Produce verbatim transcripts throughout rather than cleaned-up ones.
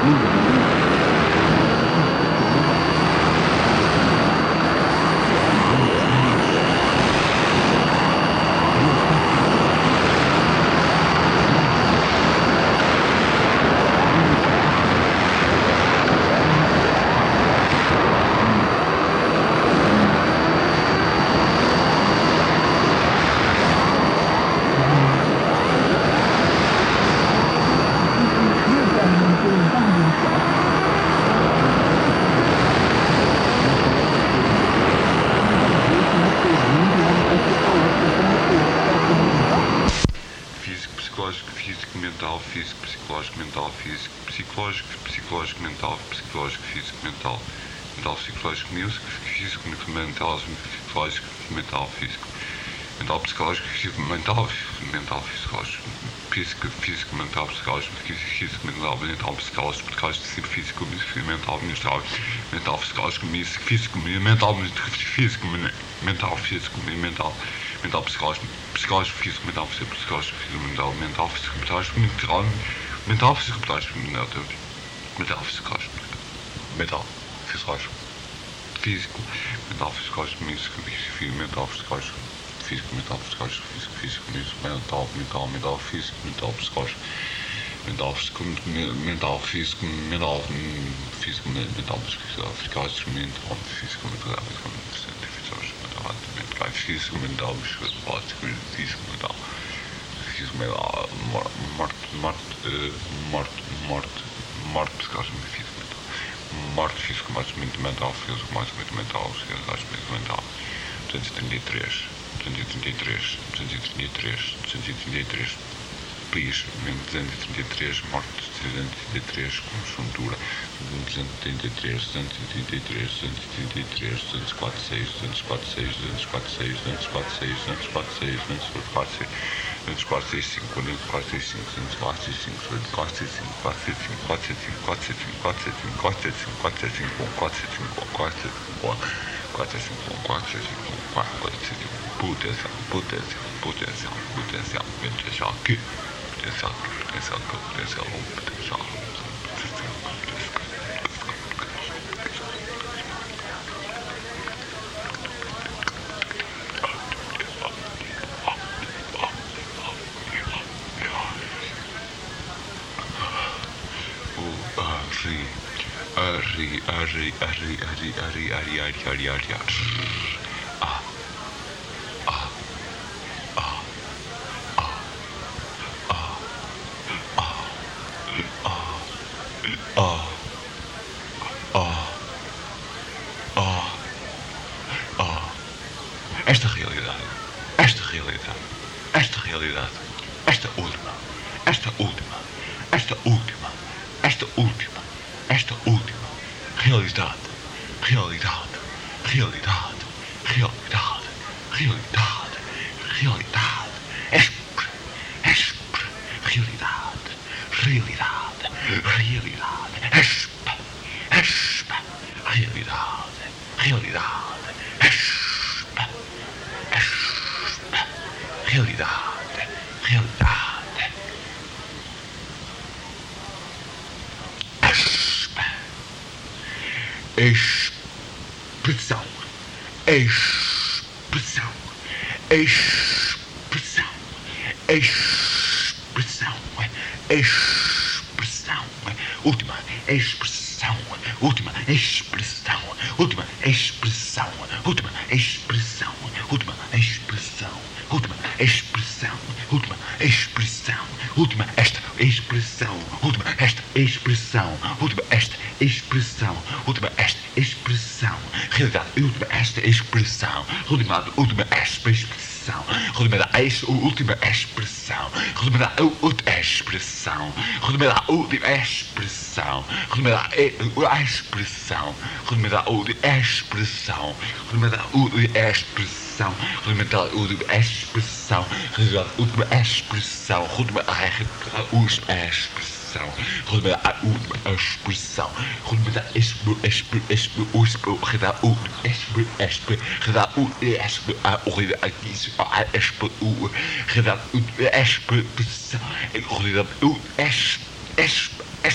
psicológico, físico, mental, físico, psicológico, mental, físico, psicológico, psicológico, mental, psicológico, físico, mental, mental, psicológico, músico, físico, mental, psicológico, mental, físico, mental, psicológico, físico, mental, mental, psicológico, físico, físico, mental, psicológico, físico, mental, mental, psicológico, psicológico, físico, mental, mental, mental, psicológico, físico, mental, físico, mental, físico, mental, mental, psicológico, psicológico, físico, mental, psicológico, mental, mental, físico, mental, mental, físico, mental, mental, psicológico, mental, psicológico, físico, mental, psicológico, físico, mental, psicológico, físico, mental, psicológico, físico, físico, mental, mental, mental, físico, mental, psicológico, mental, físico, mental, físico, mental, físico, mental, psicológico, mental, físico, mental, físico, mental, psicológico, físico, mental, físico, mental, morte, morte, morte, morte, morte, psicológico, físico, mental, morte, físico, mais mental, físico, mais mental, físico, mental, duzentos e trinta e três, duzentos e trinta e três, duzentos e trinta e três, duzentos e trinta e três, país, duzentos e trinta e três, morte, duzentos e trinta e três, conjuntura, duzentos e trinta e três, duzentos e trinta e três, duzentos e trinta e três, duzentos e quarenta e seis, duzentos e quarenta e seis, duzentos e quarenta e seis, duzentos e quarenta e seis, duzentos e quarenta e seis, duzentos e quarenta e seis, duzentos e quarenta e cinco, duzentos e quarenta e cinco, duzentos e quarenta e cinco, duzentos e quarenta e cinco, quatrocentos e cinco, quatrocentos e cinco, quatrocentos e cinco, quatrocentos e cinco, quatrocentos e cinco, quatrocentos e cinco, quatrocentos e cinco, quatrocentos e cinco, quatrocentos e cinco, quatrocentos e cinco, potencial, potencial, potencial, potencial, potencial, que potencial, potencial, potencial, potencial, Ari, Ari, Ari, Ari, Ari, Ari, Ari, Ari, Ari, Ari, ah, ah, ah, ah, ah, ah, ah, ah, ah, esta realidade, esta realidade, esta realidade, esta última, esta última, esta última, esta última, esta última realidade, realidade, realidade, realidade, realidade, realidade, expre, expre, realidade, realidade, realidade, expre, expre, realidade, realidade, expre, expre, realidade, realidade, expressão, expressão, expressão, expressão, expressão, última expressão, última expressão, última expressão, última expressão, última expressão, última expressão, última expressão, última esta expressão, última esta expressão, última esta expressão, última esta expressão, realidade, última esta expressão, última última expressão, última última expressão, última última expressão, última última expressão, última expressão, última última expressão, última última expressão, última última expressão, última expressão, última expressão, última última expressão, última expo expo expo expo reda u expo expo reda u expo a reda isso a expo u reda u expo reda u expo expo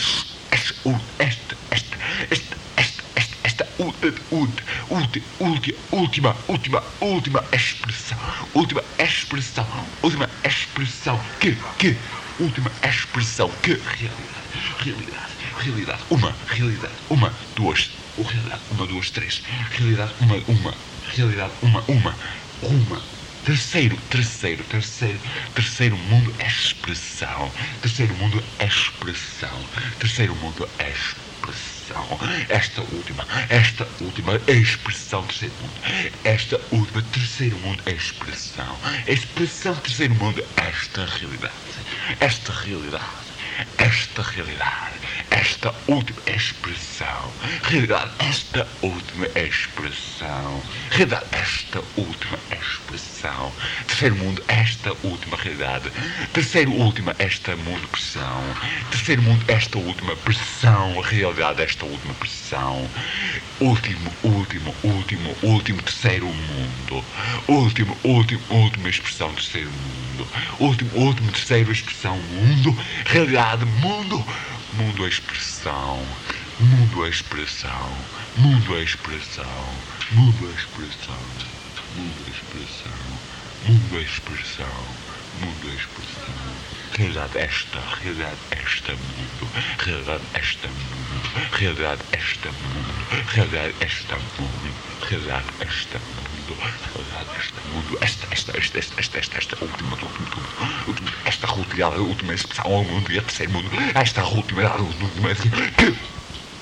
esta, esta, esta, esta, esta, esta, esta, última, última, última, última expressão, última expressão, última expressão, que, que, última expressão, que, realidade, realidade, realidade, uma, realidade, uma, duas, realidade, uma, duas, três, realidade, uma, uma, realidade, uma, uma, uma. Terceiro, terceiro, terceiro, terceiro mundo é expressão. Terceiro mundo é expressão. Terceiro mundo é expressão. Esta última, esta última é expressão, terceiro mundo. Esta última, terceiro mundo é expressão. Expressão, terceiro mundo, esta realidade. Esta realidade. Esta realidade. Esta última expressão. Realidade, esta última expressão. Realidade, esta última expressão. Terceiro mundo, esta última realidade. Terceiro última, esta mundo pressão. Terceiro mundo, esta última pressão. Realidade, esta última pressão. Último, último, último, último, terceiro mundo. Último, último, última expressão, terceiro mundo. Último, último, terceiro expressão, mundo. Realidade, mundo. Mundo é expressão, mundo é expressão, mundo é expressão, mundo é expressão, mundo é expressão, mundo é expressão, mundo é expressão. Realidade esta, realidade esta mundo, realidade esta mundo, realidade esta mundo, realidade esta mundo, realidade esta mundo, realidade esta mundo, esta, esta, esta, esta, esta, esta, esta, última, última, última, esta realidade, última expressão, ao mundo e a terceiro mundo, esta última, última, que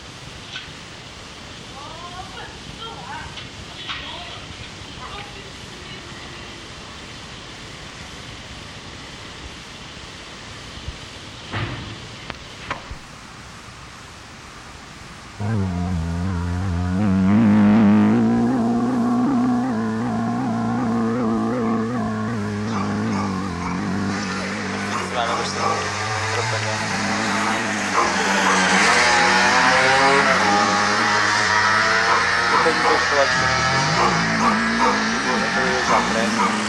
Semana bastante atrapalhada. Eu tenho dois salários de eu já pressa.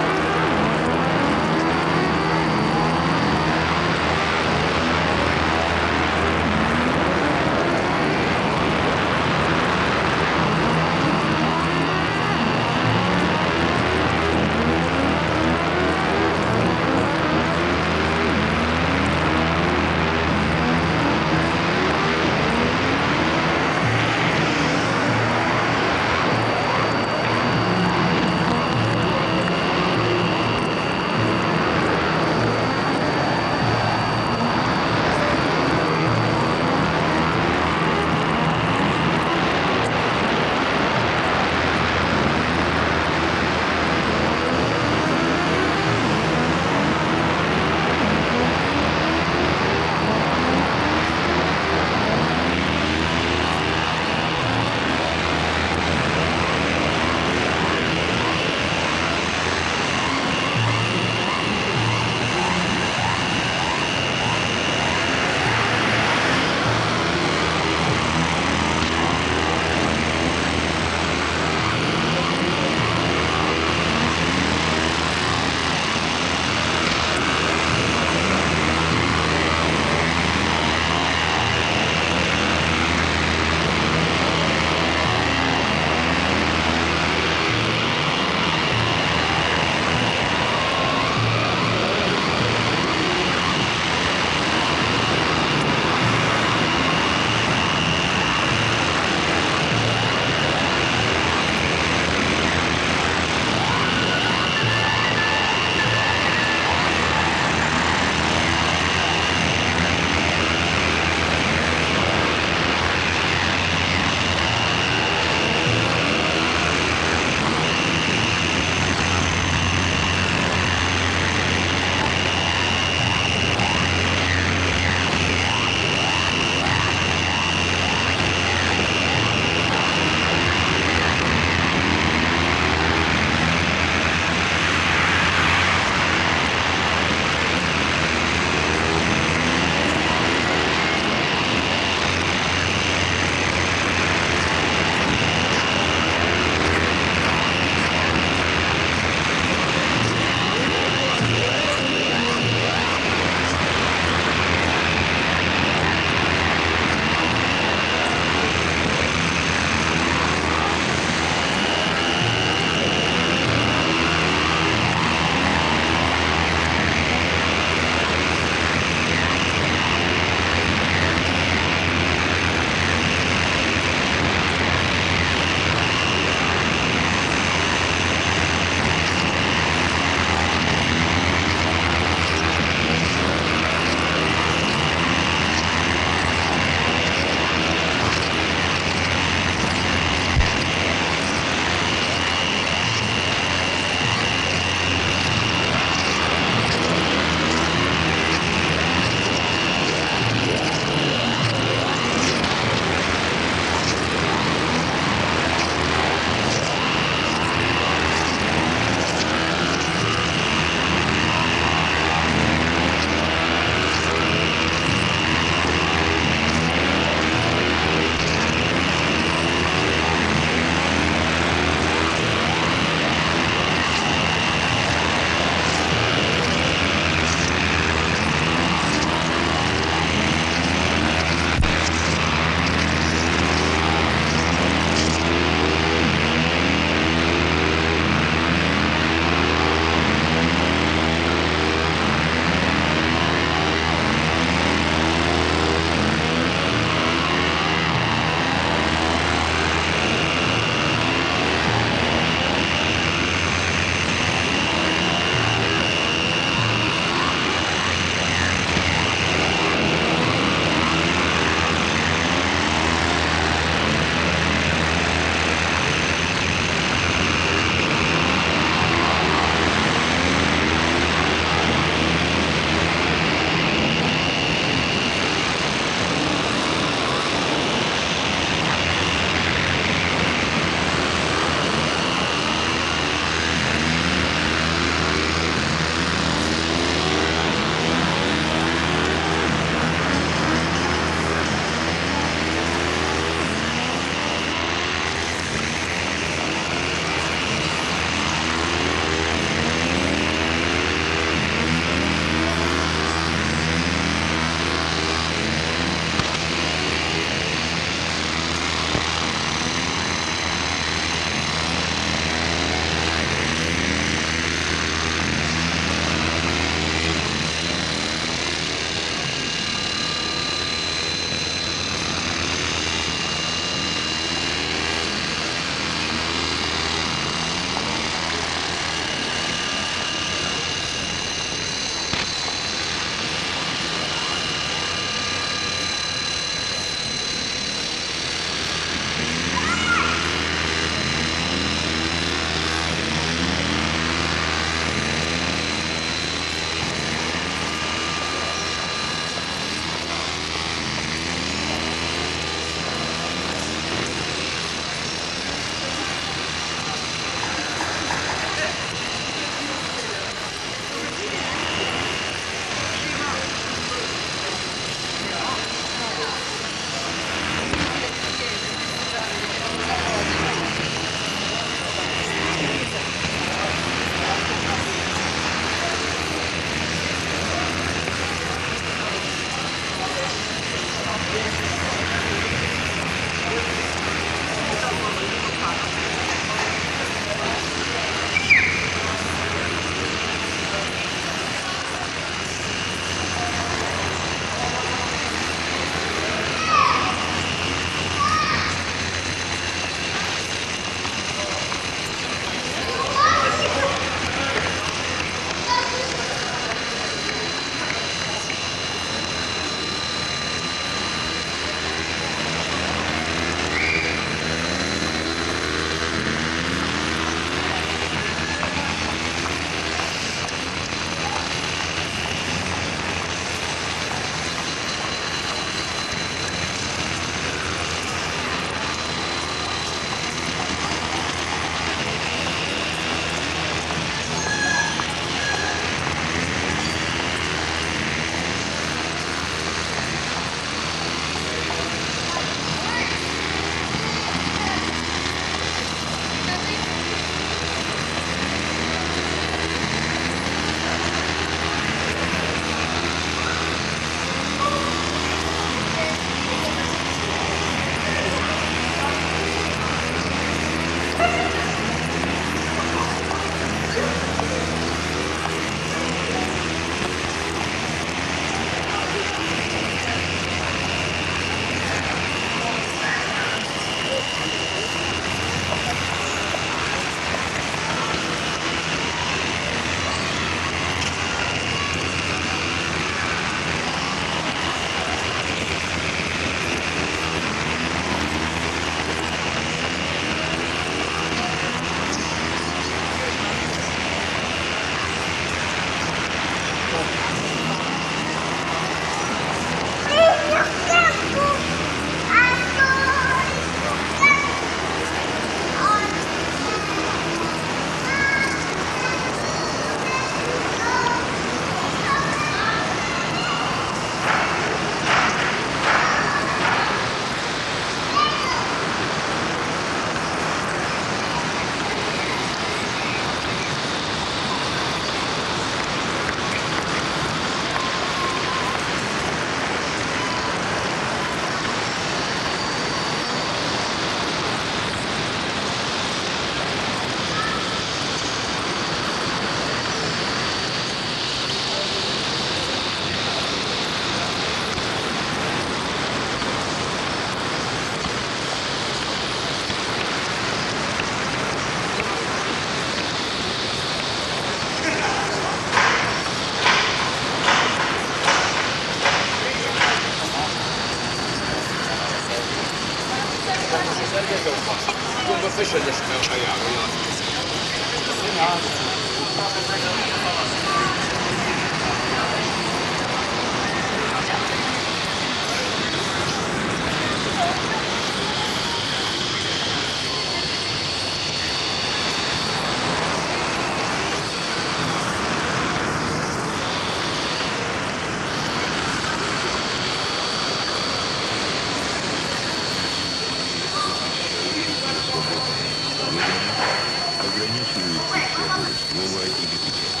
Ограничивает свободу слова и бытия.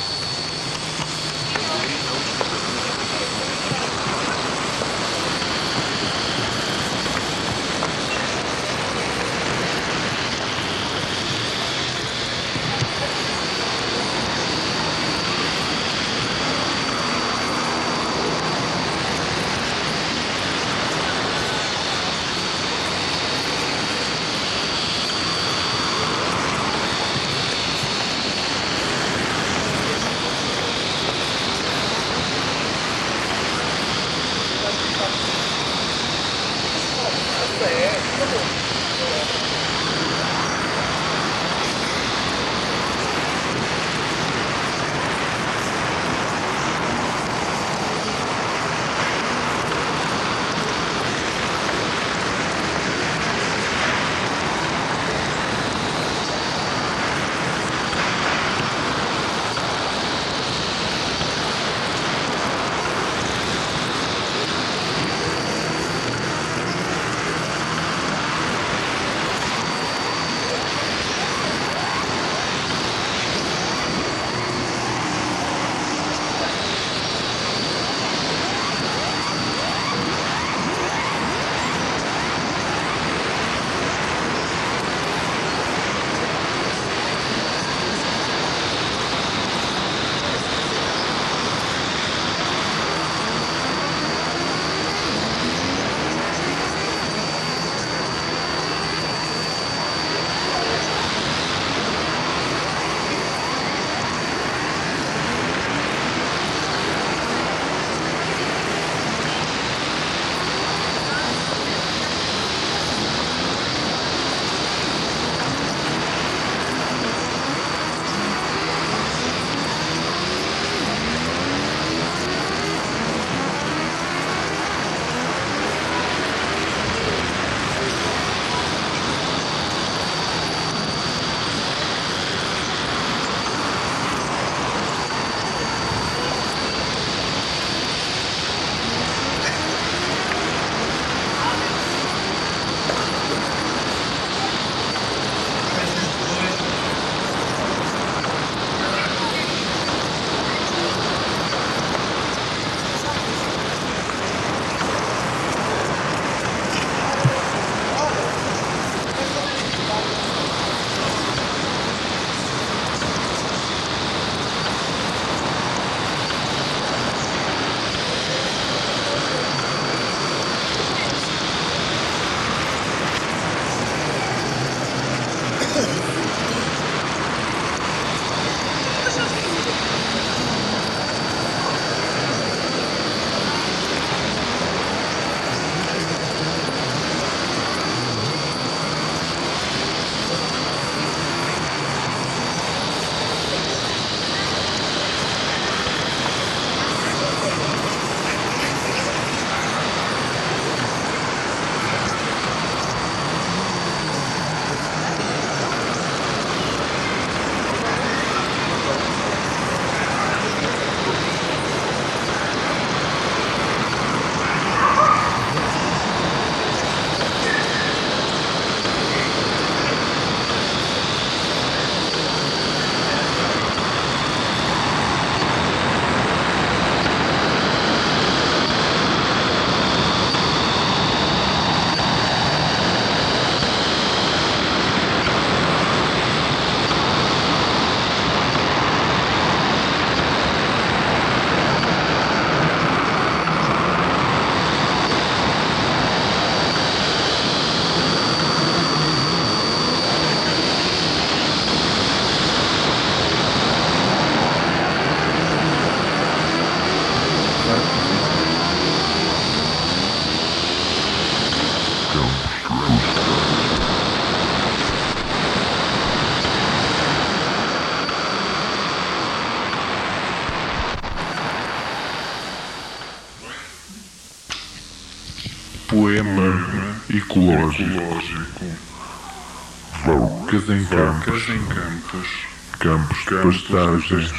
poema ecológico. Vacas em campos, campos de pastagens,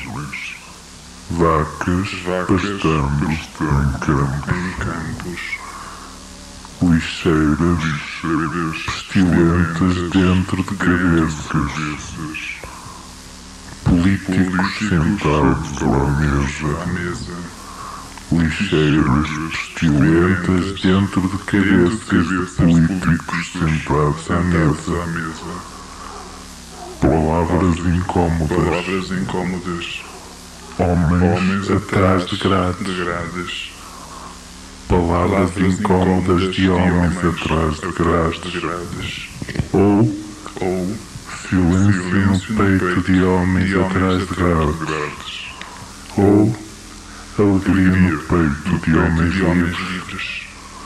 vacas pastando em campos, lixeiras pestilentas dentro de cabeças, políticos sentados à mesa, lixeiras pestilentas dentro de cabeças de políticos sentados à mesa, palavras incômodas, homens atrás de grades, palavras incômodas de homens atrás de grades, ou silêncio no peito de homens atrás de grades, ou alegria no peito de homens livres,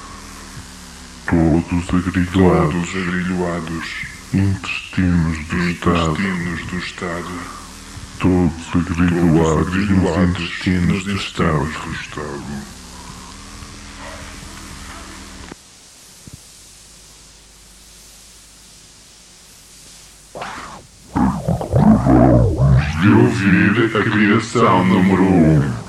todos agrilhoados, intestinos do Estado, todos agrilhoados nos intestinos do Estado. De ouvir a criação número um.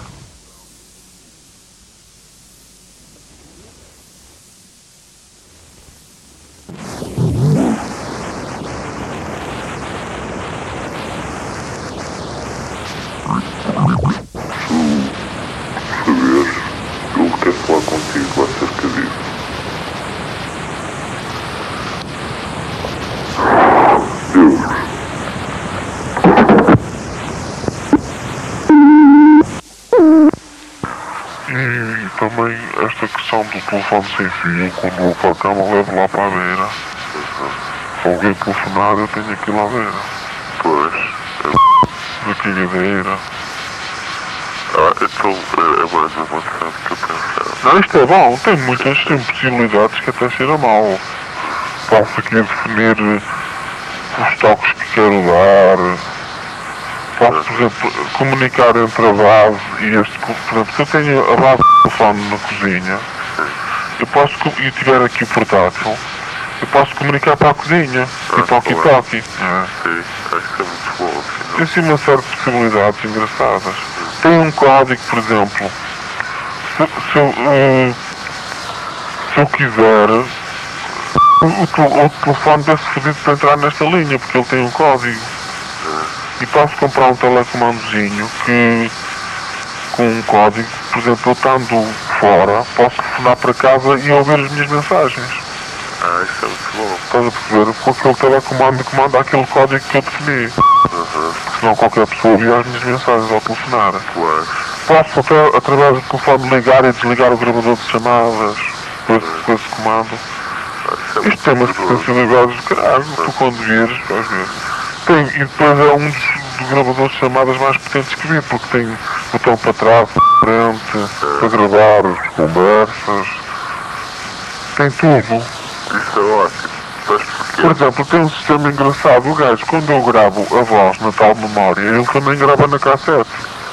Também esta questão do telefone sem fio, quando vou para a cama, levo lá para a beira. Se alguém telefonar, eu tenho aqui lá à beira. Pois. Da cagadeira. Ah, então é mais uma coisa que eu pensava. Não, isto é bom, tem muitas tem possibilidades que até será mau. Posso aqui definir os toques que quero dar. Posso, por exemplo, comunicar entre a base e este... Por exemplo, se eu tenho a base do telefone na cozinha, eu posso, e tiver aqui o portátil, eu posso comunicar para a cozinha, Ah, e para o walkie-talkie. Ah, sim, acho que é muito bom, afinal. Tem sim uma série de possibilidades engraçadas. Tem um código, por exemplo, se, se, eu, uh, se eu quiser, o, o, o telefone deve ser pedido para entrar nesta linha, porque ele tem um código. E posso comprar um telecomandozinho que, com um código, por exemplo, eu estando fora, posso telefonar para casa e ouvir as minhas mensagens. Ah, isso é muito bom. Estás a perceber? Com aquele telecomando que manda aquele código que eu defini. Uhum. Senão qualquer pessoa ouvia as minhas mensagens ao telefonar. Claro. Posso até, através do telefone, ligar e desligar o gravador de chamadas com esse, com esse comando. Ah, isso é Isto tem umas muito bom. potencialidades de caralho, tu quando vires, vais ver. Tem, e depois é um dos, dos gravadores de chamadas mais potentes que vi, porque tem botão para trás, para frente, para gravar as conversas, tem tudo. Isso é ótimo. Sabes porquê? Por exemplo, tem um sistema engraçado, o gajo, quando eu gravo a voz na tal memória, ele também grava na cassete.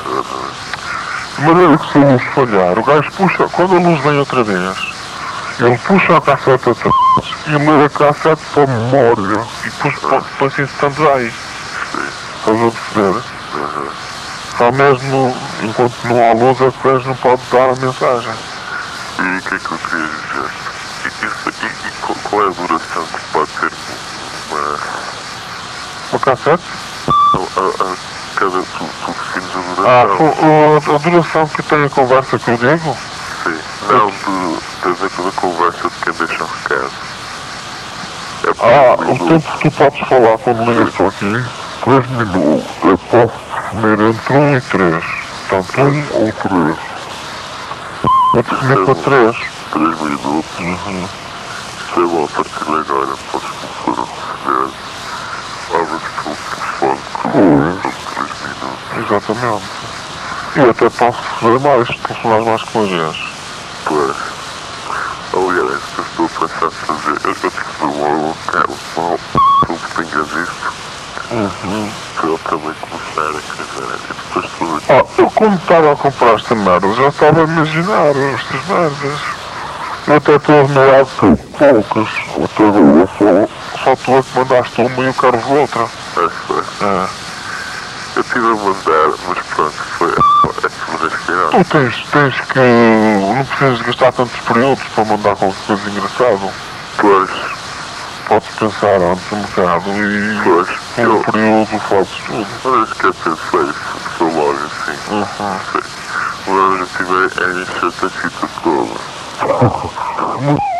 De maneira que se a luz falhar, o gajo puxa, quando a luz vem outra vez, ele puxa a cassete atrás e lê a cassete para a memória e depois põe-se em stand-by. Estás a perceber? Só mesmo enquanto não há luz é que o gajo não pode dar a mensagem. E o que é que eu queria dizer? E, isso, e, e qual, qual é a duração que pode ter uma... Uma cassete? A, a, a, cada... Tu, tu defines a Ah, duração? a, a duração que tem a conversa que eu digo? Sim. Não, de... Tem a ver com a conversa de quem deixa um recado. É por Ah, um o tempo que tu podes falar quando ligas para aqui, três minutos. Eu posso definir entre um e três. Portanto, um ou três. Eu defini para três. três minutos. Uhum. Isso é bom, a partir de agora podes começar a receber. Abres pelo telefone com três minutos. Exatamente. Eu até posso receber mais, telefonar mais que uma vez. Pois. Aliás, eu estou a pensar em fazer. Eu já tive logo um carro mal. Tu que tenhas isto. Uhum. Para eu também começar a casar. E depois tudo. Ah, eu quando estava a comprar esta merda, já estava a imaginar estas merdas. Eu até estou a admirar tu, poucas. Eu estou só, só tu é que mandaste uma e eu quero outra. É, foi. É. Eu tive a mandar, mas pronto, foi é que me deixei. Tu tens, tens que. Não precisas gastar tantos períodos para mandar qualquer coisa engraçada. Pois, Podes pensar antes um bocado e. pois. Com Eu, um período fazes tudo. uma vez que eu pensei, foi logo assim. Uhum. O objetivo é encher a fita toda. Muito